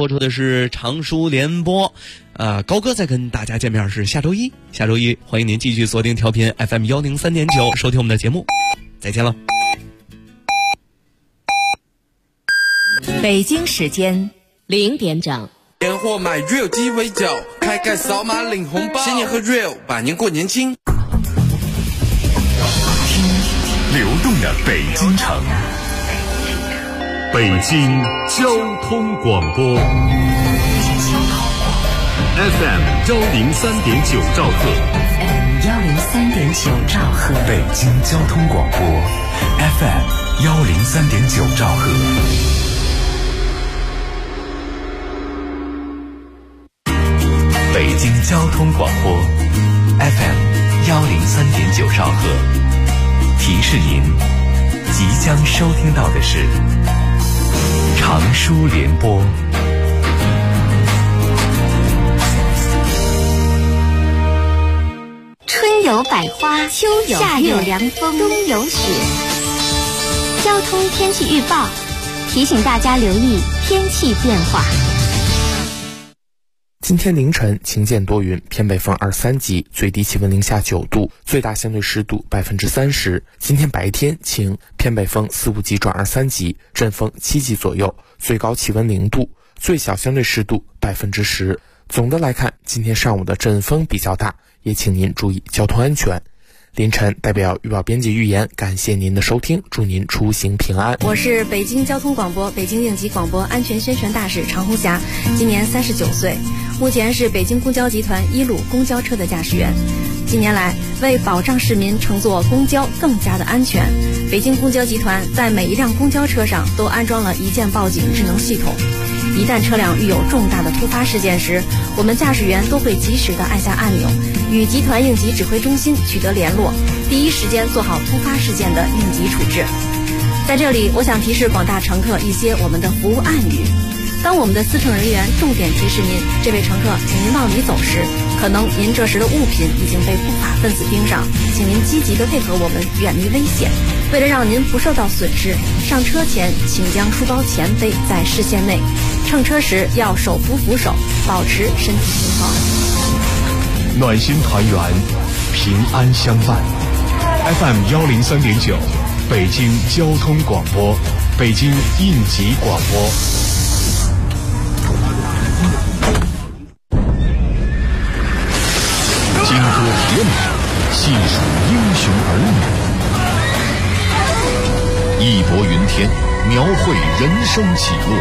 播出的是常书联播，高哥再跟大家见面是下周一，欢迎您继续锁定调频 FM103.9收听我们的节目，再见了。 北京时间0点整。 年货买 real 鸡尾酒，开盖扫码领红包，新年喝 real， 百年过年轻。 流动的北京城，北京交通广播 FM103.9兆赫 103.9兆赫， 北京交通广播 FM103.9兆赫。北京交通广播 FM103.9兆赫，提示您即将收听到的是常书联播。 春有百花，秋有夏有凉风，冬有雪。交通天气预报提醒大家留意天气变化。 今天凌晨晴间多云，偏北风2、3级，最低气温零下9度，最大相对湿度30%。今天白天晴，偏北风4、5级转2、3级，阵风7级左右，最高气温0度，最小相对湿度10%。总的来看，今天上午的阵风比较大，也请您注意交通安全。凌晨代表预报编辑预言，感谢您的收听，祝您出行平安。 我是北京交通广播北京应急广播安全宣传大使常红霞，今年39岁，目前是北京公交集团1路公交车的驾驶员。近年来，为保障市民乘坐公交更加的安全，北京公交集团在每一辆公交车上都安装了一键报警智能系统。一旦车辆遇有重大的突发事件时，我们驾驶员都会及时的按下按钮，与集团应急指挥中心取得联络，第一时间做好突发事件的应急处置。在这里，我想提示广大乘客一些我们的服务暗语。当我们的司乘人员重点提示您，这位乘客，请您往里走时，可能您这时的物品已经被不法分子盯上，请您积极的配合我们，远离危险。为了让您不受到损失，上车前请将书包前背在视线内，乘车时要手扶扶手，保持身体平衡。 暖心团圆，平安相伴。FM103.9，北京交通广播，北京应急广播。金戈铁马，细数英雄儿女，义薄云天，描绘人生起落。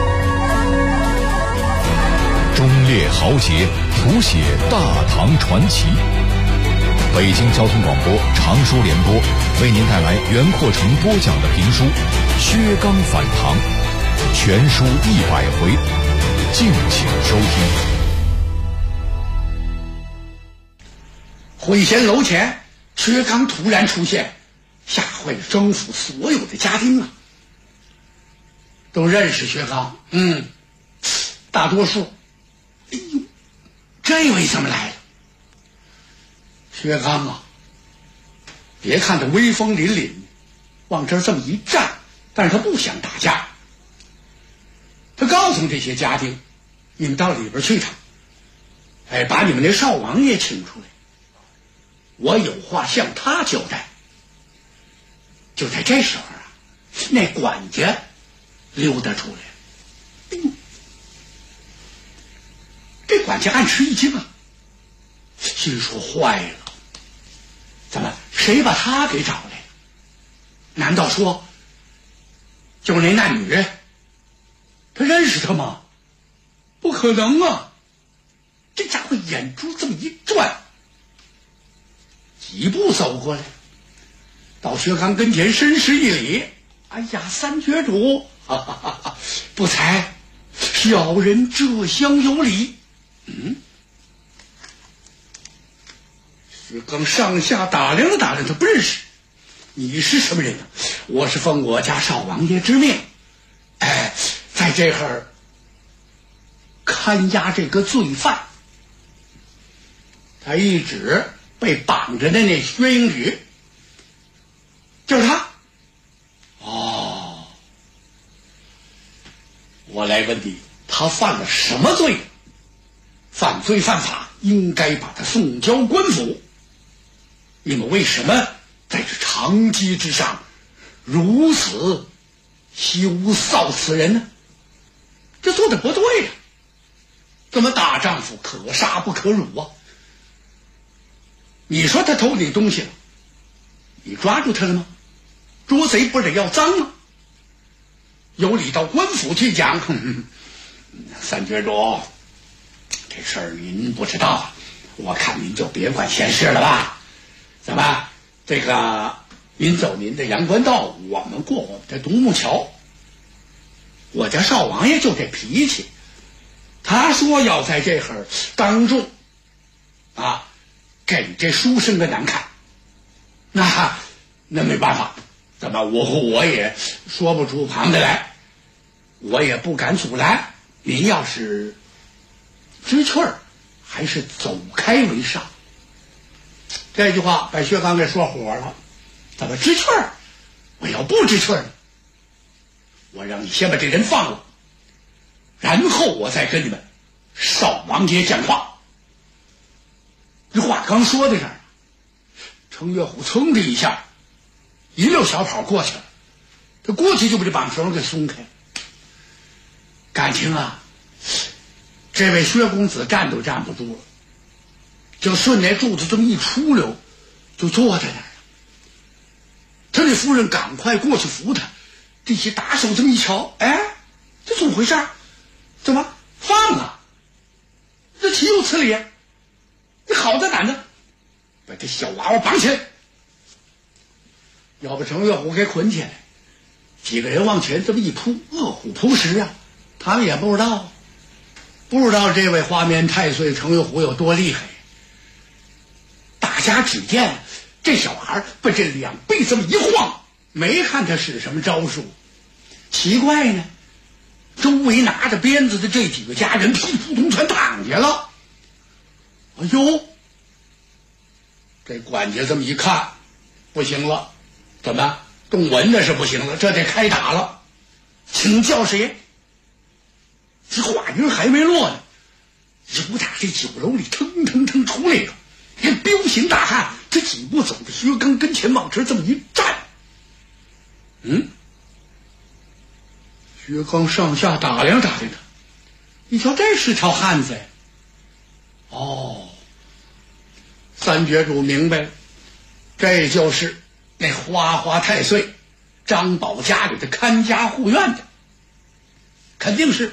忠烈豪杰，谱写大唐传奇。北京交通广播常书联播为您带来袁阔成播讲的评书《薛刚反唐》，全书100回，敬请收听。 会仙楼前，薛刚突然出现，吓坏了征府所有的家丁啊！都认识薛刚，大多数。哎呦，这位怎么来了？薛刚啊，别看他威风凛凛，往这儿这么一站，但是他不想打架。他告诉这些家丁，你们到里边去一趟，把你们那少王爷请出来，我有话向他交代。就在这时候啊，那管家溜达出来。这管家暗吃一惊啊，心说坏了，怎么谁把他给找来？难道说就是那女人？他认识他吗？不可能啊！这家伙眼珠这么一转，几步走过来，到薛刚跟前深施一礼：“哎呀，三绝主，不才小人这厢有礼。”薛刚上下打量了打量，他不认识。你是什么人呢？我是奉我家少王爷之命，在这儿看押这个罪犯。他一指被绑着的那薛英举，就是他。哦，我来问你， 他犯了什么罪？犯罪犯法，应该把他送交官府。你们为什么在这长街之上如此羞臊此人呢？这做的不对呀！怎么大丈夫可杀不可辱啊？你说他偷你东西了，你抓住他了吗？捉贼不得要赃吗？有理到官府去讲。三爵主，这事儿您不知道，我看您就别管闲事了吧。怎么，这个您走您的阳关道，我们过我们的独木桥。我家少王爷就这脾气，他说要在这会儿当众给这书生个难看，那没办法，怎么我也说不出旁的来，我也不敢阻拦。您要是知趣儿，还是走开为上。这句话把薛刚给说火了。怎么知趣儿？我要不知趣儿呢？我让你先把这人放了，然后我再跟你们少王爷讲话。这话刚说到这儿，程月虎噌的一下一溜小跑过去了，他过去就把这绑绳给松开了。感情这位薛公子站都站不住了，就顺那柱子这么一出溜，就坐在那儿了。他那夫人赶快过去扶他，这些打手这么一瞧，这怎么回事？怎么放啊？这岂有此理？你好大胆的，把这小娃娃绑起来，要把程月虎给捆起来。几个人往前这么一扑，饿虎扑食啊！他们也不知道这位花面太岁程月虎有多厉害。大家只见这小孩把这两臂这么一晃，没看他使什么招数。奇怪呢，周围拿着鞭子的这几个家人屁扑通全躺下了。哎呦，这管家这么一看，不行了，怎么动文的是不行了，这得开打了。请叫谁？这话音还没落呢，由打这酒楼里腾腾腾出来了，这彪形大汉，这几步走到薛刚跟前，往这这么一站。薛刚上下打量他，一瞧这是条汉子呀。三爵主明白了，这就是那花花太岁张宝家里的看家护院的，肯定是。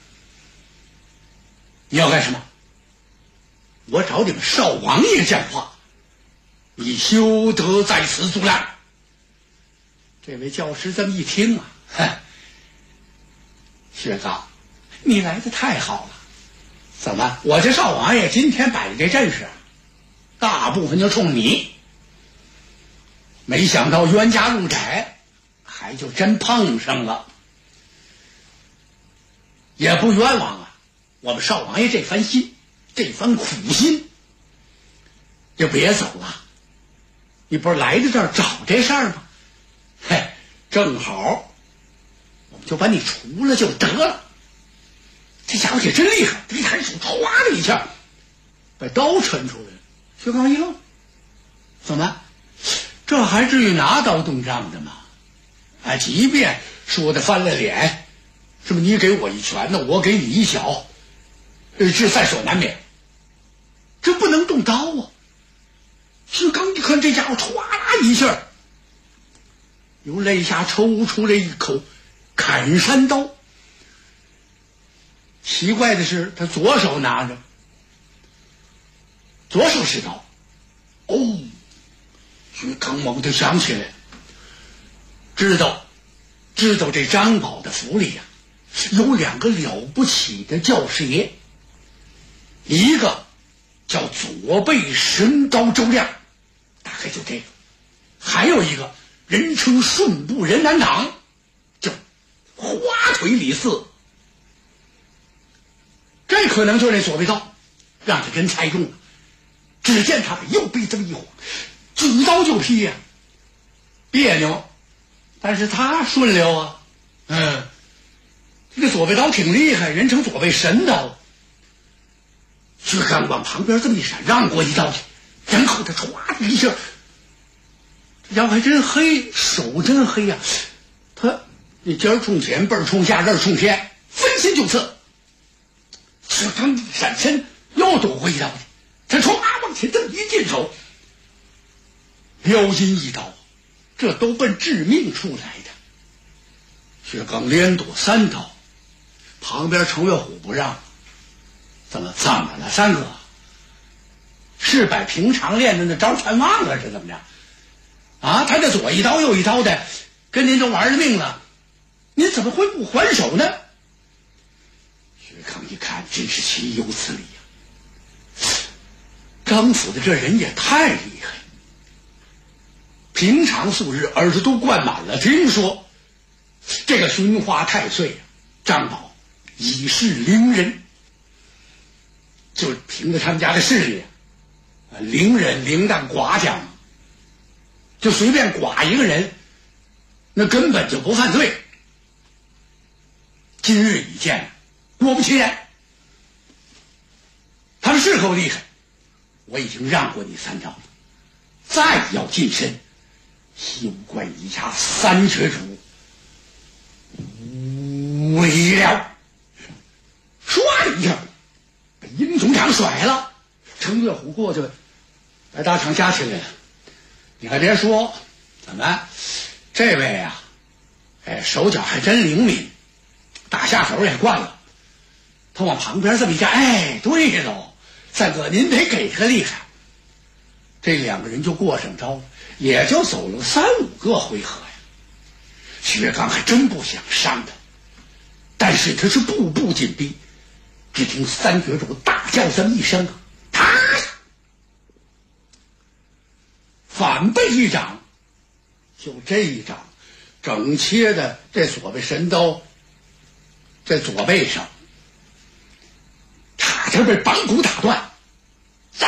你要干什么？我找你们少王爷讲话，你休得在此阻拦。这位教师这么一听薛刚，你来的太好了。怎么，我这少王爷今天摆的这阵势，大部分就冲你。没想到冤家路窄，还就真碰上了，也不冤枉啊。我们少王爷这番心，这番苦心，就别走了。你不是来到这儿找这事儿吗？正好我们就把你除了就得了。这家伙也真厉害，这一抬手唰的一下把刀抻出来了。薛刚一愣，怎么这还至于拿刀动仗的吗？即便说的翻了脸，是不是你给我一拳呢，我给你一脚，这在所难免，这不能动刀啊。薛刚一看这家伙唰啦一下由肋下抽出来一口砍山刀。奇怪的是，他左手拿着，左手是刀。薛刚猛地想起来，知道这张宝的府里有两个了不起的教师爷，一个叫左背神刀周亮，大概就这个，还有一个人称顺部人南党，叫花腿李四。这可能就是那左背刀，让他人猜中了。只见他把右臂这么一晃，举刀就劈呀，别扭，但是他顺溜啊。 这个左背刀挺厉害，人称左背神刀。薛刚往旁边这么一闪，让过一刀去，然后他唰的一下，这家伙还真黑，手真黑呀、他那尖儿冲前，背儿冲下，刃儿冲天，分心就刺。薛刚闪身又躲过一刀去，他唰往前这么一进手，撩阴一刀，这都奔致命处来的。薛刚连躲3刀，旁边程月虎不让。怎么了，三哥？是把平常练的那招全忘了是怎么着？啊，他这左一刀右一刀的，跟您都玩了命了，您怎么会不还手呢？薛康一看，真是岂有此理呀！张府的这人也太厉害，平常素日耳朵都灌满了，听说这个寻花太岁张宝已是伶人。就凭着他们家的势力，伶人伶当寡将，就随便剐一个人，那根本就不犯罪。今日一见，果不其然，他们是够厉害，我已经让过你3招了，再要近身，休怪一下3绝主无为了。唰一下英雄掌甩了，程月虎过去把大场夹起来了。你还别说，怎么这位啊，手脚还真灵敏，打下手也惯了。他往旁边这么一站，对喽，三哥您得给个厉害。这2个人就过上招了，也就走了3、5个回合呀。薛刚还真不想伤他，但是他是步步紧逼。只听3绝主大叫这么一声，啪！反背一掌，就这一掌，整切的这左背神刀，在左背上，差点被绑骨打断。呀！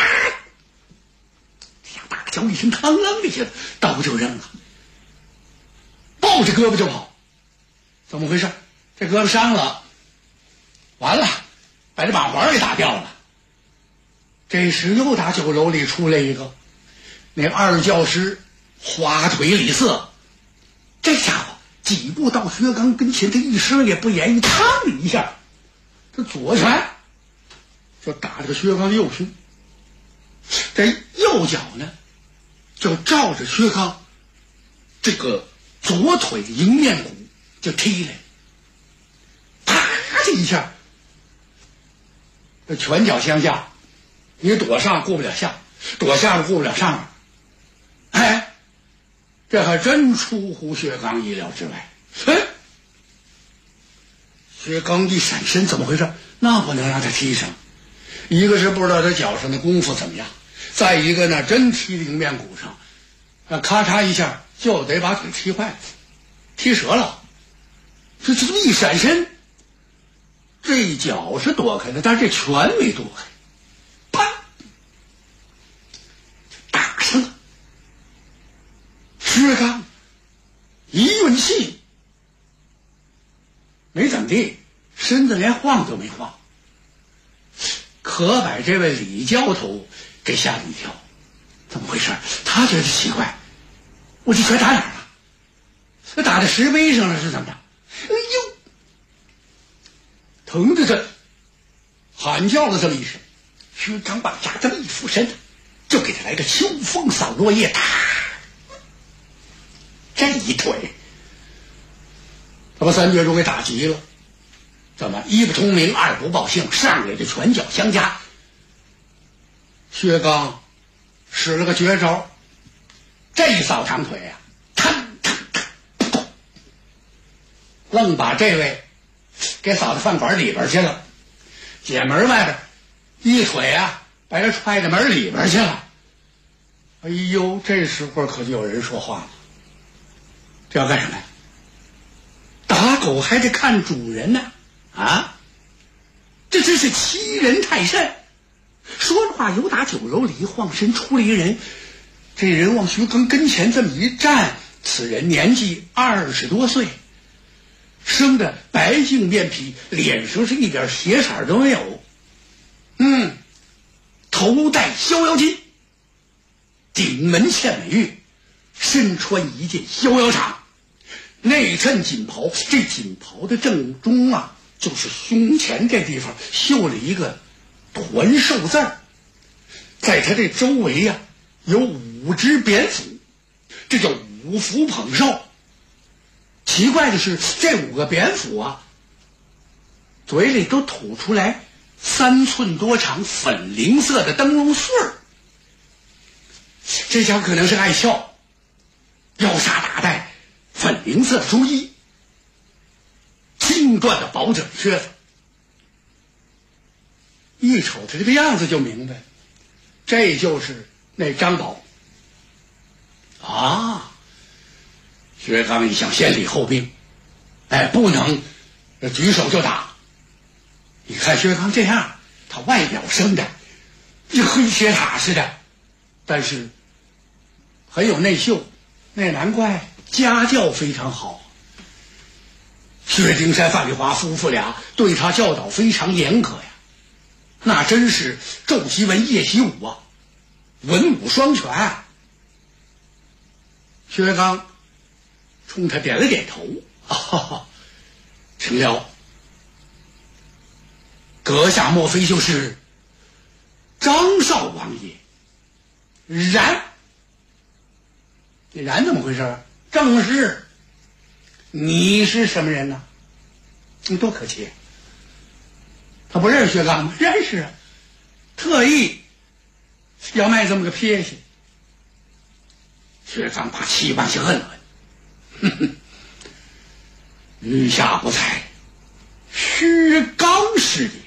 大叫一声，嘡啷的一下，刀就扔了，抱着胳膊就跑。怎么回事？这胳膊伤了，完了。把这马环给打掉了。这时又打酒楼里出来一个，那2教师花腿李四，这家伙几步到薛刚跟前，他一声也不言语，嘡的一下，这左拳就打这个薛刚的右胸，这右脚呢就照着薛刚这个左腿的迎面骨就踢来，啪的一下。这拳脚相加，你躲上过不了下，躲下过不了上。这还真出乎薛刚意料之外。薛刚一闪身，怎么回事？那不能让他踢上，一个是不知道他脚上的功夫怎么样，再一个呢，真踢迎面骨上，那咔嚓一下就得把腿踢坏了，踢折了。这么一闪身。这一脚是躲开的，但是这拳没躲开，啪，打上了。薛刚一运气，没怎么地，身子连晃都没晃，可把这位李教头给吓了一跳。怎么回事？他觉得奇怪，我这拳打哪儿了？这打在石碑上了是怎么着？哎呦！疼的他喊叫了这么一声，薛刚把架这么一俯身，就给他来个秋风扫落叶，这一腿他把3绝主给打急了。怎么一不通名二不报姓，上来这拳脚相加。薛刚使了个绝招，这一扫长腿啊，愣把这位给扫到饭馆里边去了，姐门外边一腿啊把他踹到门里边去了。哎呦，这时候可就有人说话了，这要干什么呀？打狗还得看主人呢，这真是欺人太甚。说着话，有打酒楼里晃身出了一个人，这人往薛刚跟前这么一站，此人年纪20多岁， 生的白净面皮，脸上是一点血色都没有。头戴逍遥巾，顶门嵌美玉，身穿一件逍遥裳，内衬锦袍。这锦袍的正中啊，就是胸前这地方绣了一个团寿字儿，在他这周围呀，有5只蝙蝠，这叫五福捧寿。奇怪的是，这5个蝙蝠啊，嘴里都吐出来3寸多长粉菱色的灯笼穗儿。这家伙可能是爱笑，腰下打带粉菱色的珠衣，精锻的薄褶靴子。一瞅他这个样子就明白，这就是那张宝啊。薛刚一想，先礼后兵，不能举手就打。你看薛刚这样，他外表生的就黑铁塔似的，但是很有内秀，那难怪家教非常好。薛丁山、范丽华夫妇俩对他教导非常严格呀，那真是昼习文夜习武啊，文武双全。薛刚冲他点了点头，成了。阁下莫非就是张少王爷？然，然怎么回事？正是。你是什么人呢？你多可气！他不认识薛刚吗？认识啊，特意要卖这么个撇下。薛刚把气往下摁了摁，余下不才，薛刚是也。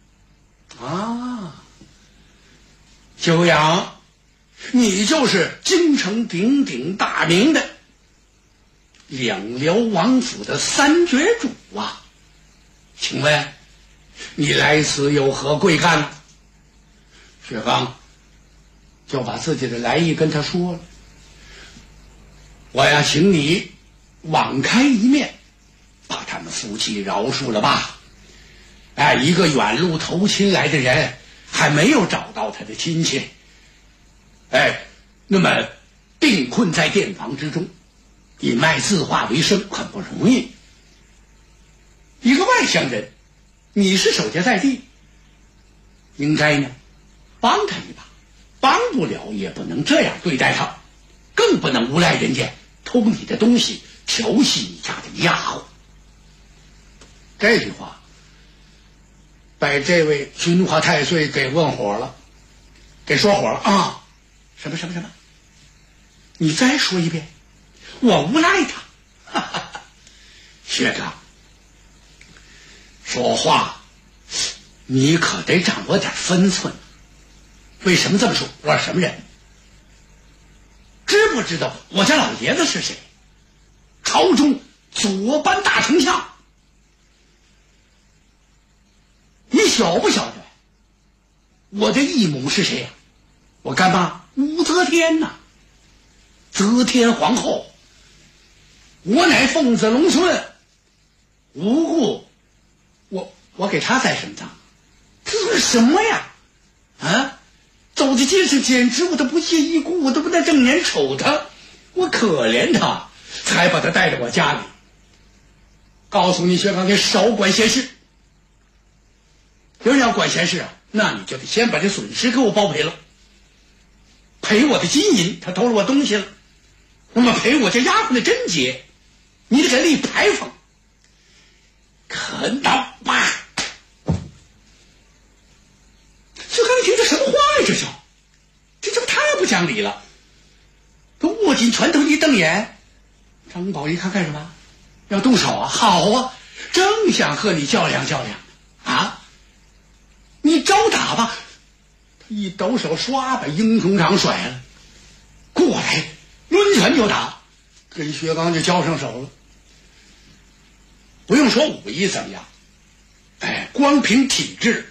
久仰，你就是京城鼎鼎大名的两辽王府的3绝主啊！请问你来此有何贵干呢？薛刚就把自己的来意跟他说了。我要请你网开一面，把他们夫妻饶恕了吧。一个远路投亲来的人还没有找到他的亲戚，那么病困在店房之中，以卖字画为生，很不容易。一个外乡人，你是守家在地，应该呢帮他一把，帮不了也不能这样对待他，更不能诬赖人家偷你的东西，调戏你家的丫鬟。这句话把这位军华太岁给问火了，给说火了啊！什么？你再说一遍，我诬赖他。薛刚，说话你可得掌握点分寸。为什么这么说？我是什么人？知不知道我家老爷子是谁？朝中左班大丞相。你晓不晓得我的义母是谁呀？我干妈武则天呐，则天皇后。我乃凤子龙孙，无故我给他栽什么葬？这是什么呀？走在街上，简直我都不屑一顾，我都不带正眼瞅他，我可怜他，才把他带到我家里。告诉你，薛刚，你少管闲事。有人要管闲事啊，那你就得先把这损失给我包赔了。赔我的金银，他偷了我东西了。那么赔我这丫鬟的贞洁，你得给立牌坊。可倒吧！薛刚听这什么话呀？这不太不讲理了。都握紧拳头一瞪眼，张宝一看干什么？要动手啊？好啊，正想和你较量较量啊！你招打吧！他一抖手，唰把英雄掌甩了，过来抡拳就打，跟薛刚就交上手了。不用说武艺怎么样，光凭体质，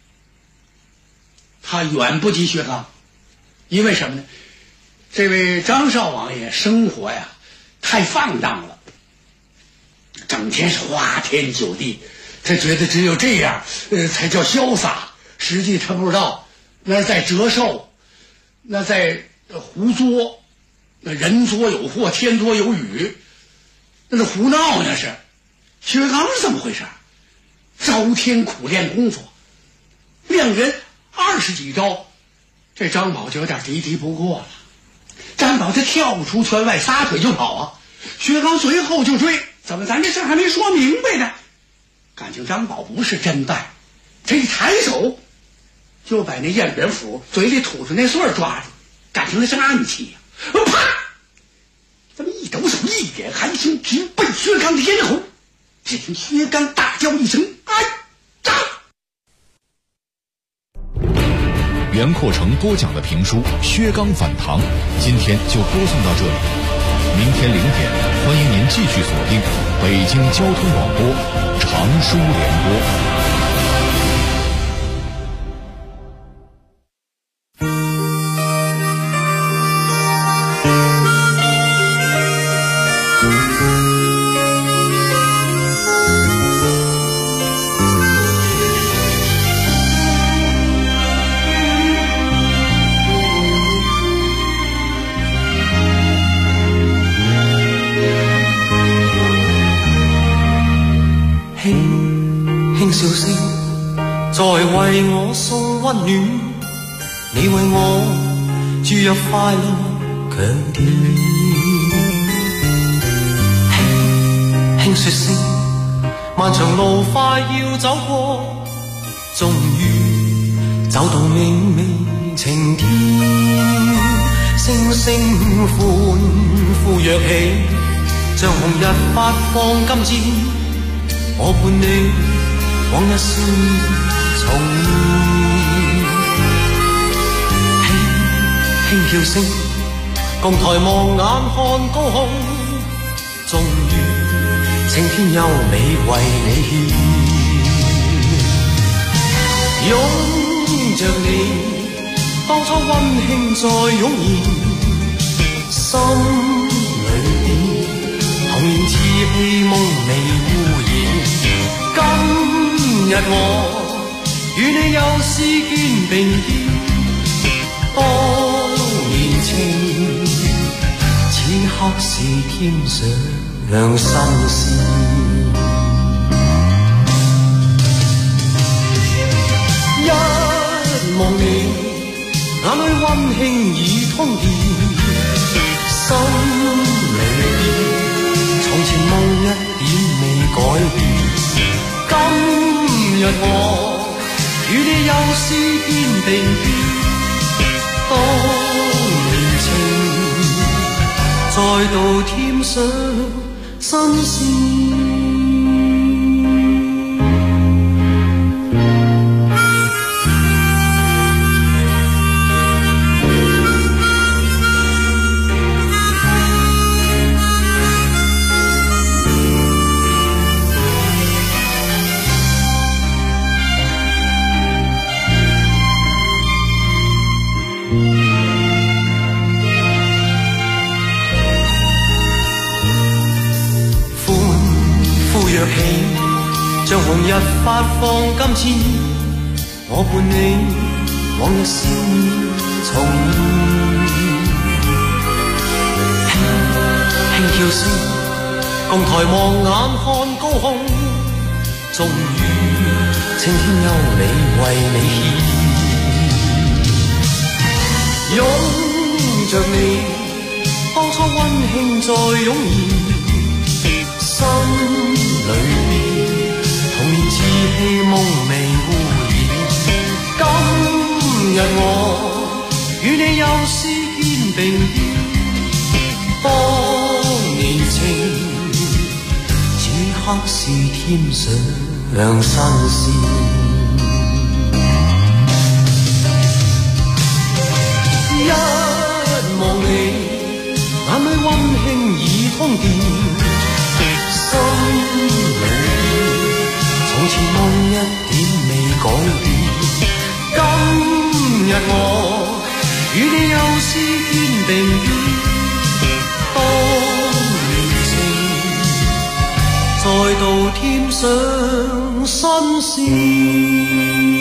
他远不及薛刚。因为什么呢？这位张少王爷生活呀太放荡了， 整天是花天酒地，他觉得只有这样，才叫潇洒。实际他不知道，那是在折寿，那在胡作，那人作有祸，天作有雨，那是胡闹。那是薛刚是怎么回事？朝天苦练功夫，两人20几招，这张宝就有点敌不过了。张宝他跳出圈外，撒腿就跑啊！薛刚随后就追。怎么咱这事还没说明白呢？感情张宝不是真败，他一抬手就把那燕元府嘴里吐出那穗儿抓住，感情那是暗器呀！啪！这么一抖手，一点寒星直奔薛刚的咽喉。只听薛刚大叫一声：“哎呀！” 袁阔成播讲的评书《薛刚反唐》，今天就播送到这里。明天0点，欢迎您继续锁定北京交通广播长书联播。 笑聲在為我送溫暖，你為我注入快樂強電。輕輕說聲，漫長路快要走過，終於走到明媚晴天。聲聲歡呼躍起，像紅日發放金箭，我伴你往日笑面重現，輕輕叫聲，共抬望眼看高空，終於青天優美為你獻。擁着你，當初溫馨再湧現，心裏邊童年稚氣夢未污染。今日我與你又是肩並肩，當年情，此刻是添上新鮮。一望你，眼裏溫馨已通電，心裏邊從前夢一點未改變。今日我與你又是肩並肩，當年情再度添上新鮮。像紅日發放金箭，我伴你往日笑面重現。輕叫聲，共抬望眼看高空，終於青天優美為你獻。擁着你，當初溫馨再湧現，心裏邊童年稚氣夢未污染。今日我與你又是肩並肩，當年情，此刻是添上新鮮。一望你，眼裏溫馨已通電，心裏從前夢一點未改變。今日我與你又是肩並肩，當年情再到添上新鲜。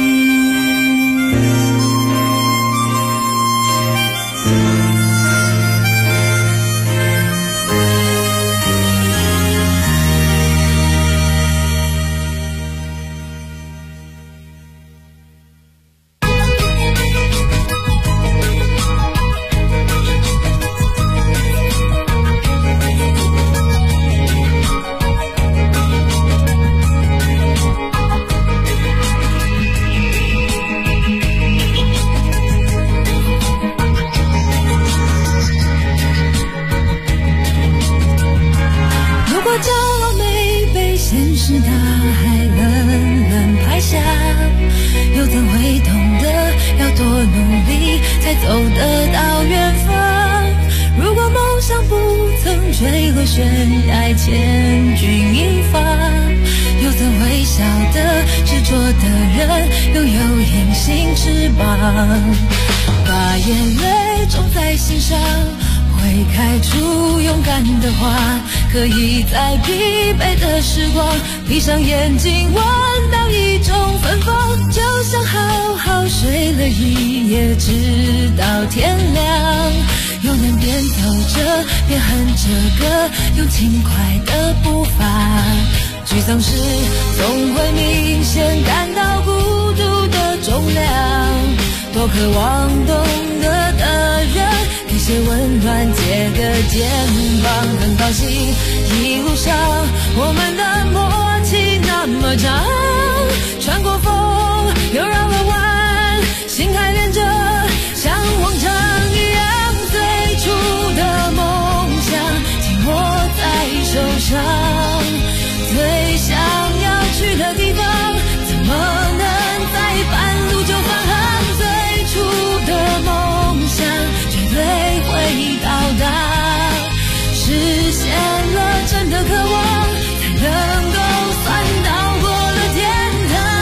把眼泪种在心上，会开出勇敢的花，可以在疲惫的时光闭上眼睛闻到一种芬芳，就像好好睡了一夜直到天亮，又能边走着边哼着歌，用轻快的步伐，沮丧时总会明显感到孤独的重量，多渴望懂得的人给些温暖，借个肩膀，很高兴一路上我们的默契那么长，穿过风又绕了弯，心还连着像往常一样，最初的梦想紧握在手上，最想要去的地方怎么能在半路就返航，最初的梦想绝对会到达，实现了真的渴望，才能够算到过了天堂。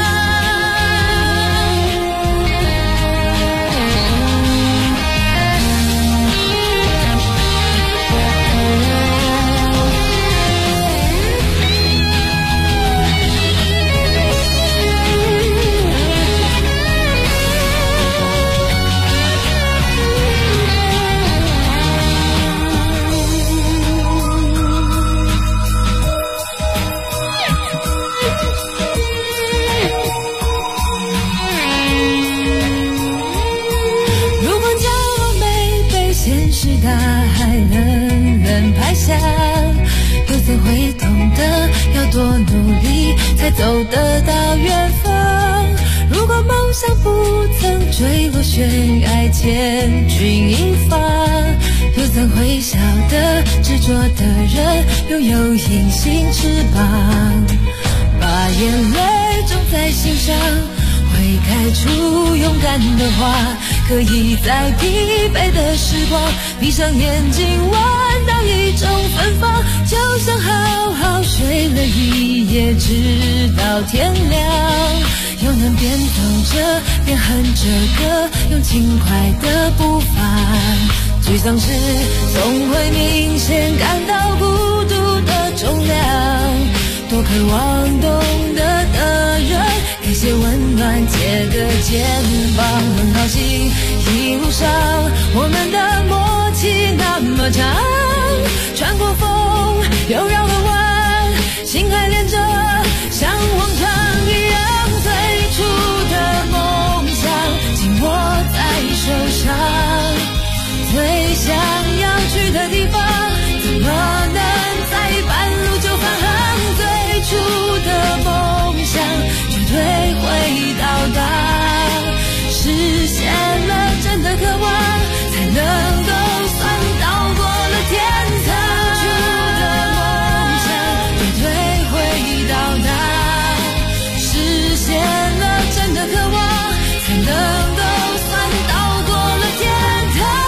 又怎会懂得要多努力才走得到远方，如果梦想不曾坠落悬崖千钧一发，又怎会晓得执着的人拥有隐形翅膀，把眼泪种在心上，会开出勇敢的花，可以在疲惫的时光闭上眼睛闻到一种芬芳，就像好好睡了一夜直到天亮，又能边走着边哼着歌，用轻快的步伐，沮丧时总会明显感到孤独的重量，多渴望懂得的人给些温暖，借个肩膀，很高兴一路上我们的默契那么长，穿过风又绕了弯，心还连着像往常一样，最初的梦想紧握在手上，最想要去的地方怎么能在半路就返航，最初的梦想绝对会到达，实现了真的渴望，才能够算到过了天堂，最初的梦想绝对会到达，实现了真的渴望，才能够算到过了天堂。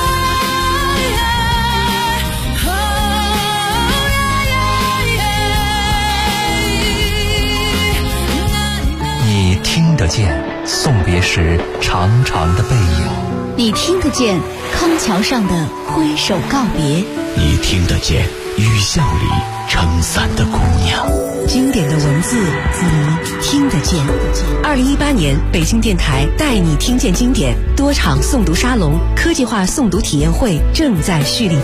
你听得见送别时长长的背影， 你听得见康桥上的挥手告别， 你听得见雨巷里撑伞的姑娘。 经典的文字，你听得见。2018年，北京电台带你听见经典多场诵读沙龙、科技化诵读体验会正在蓄力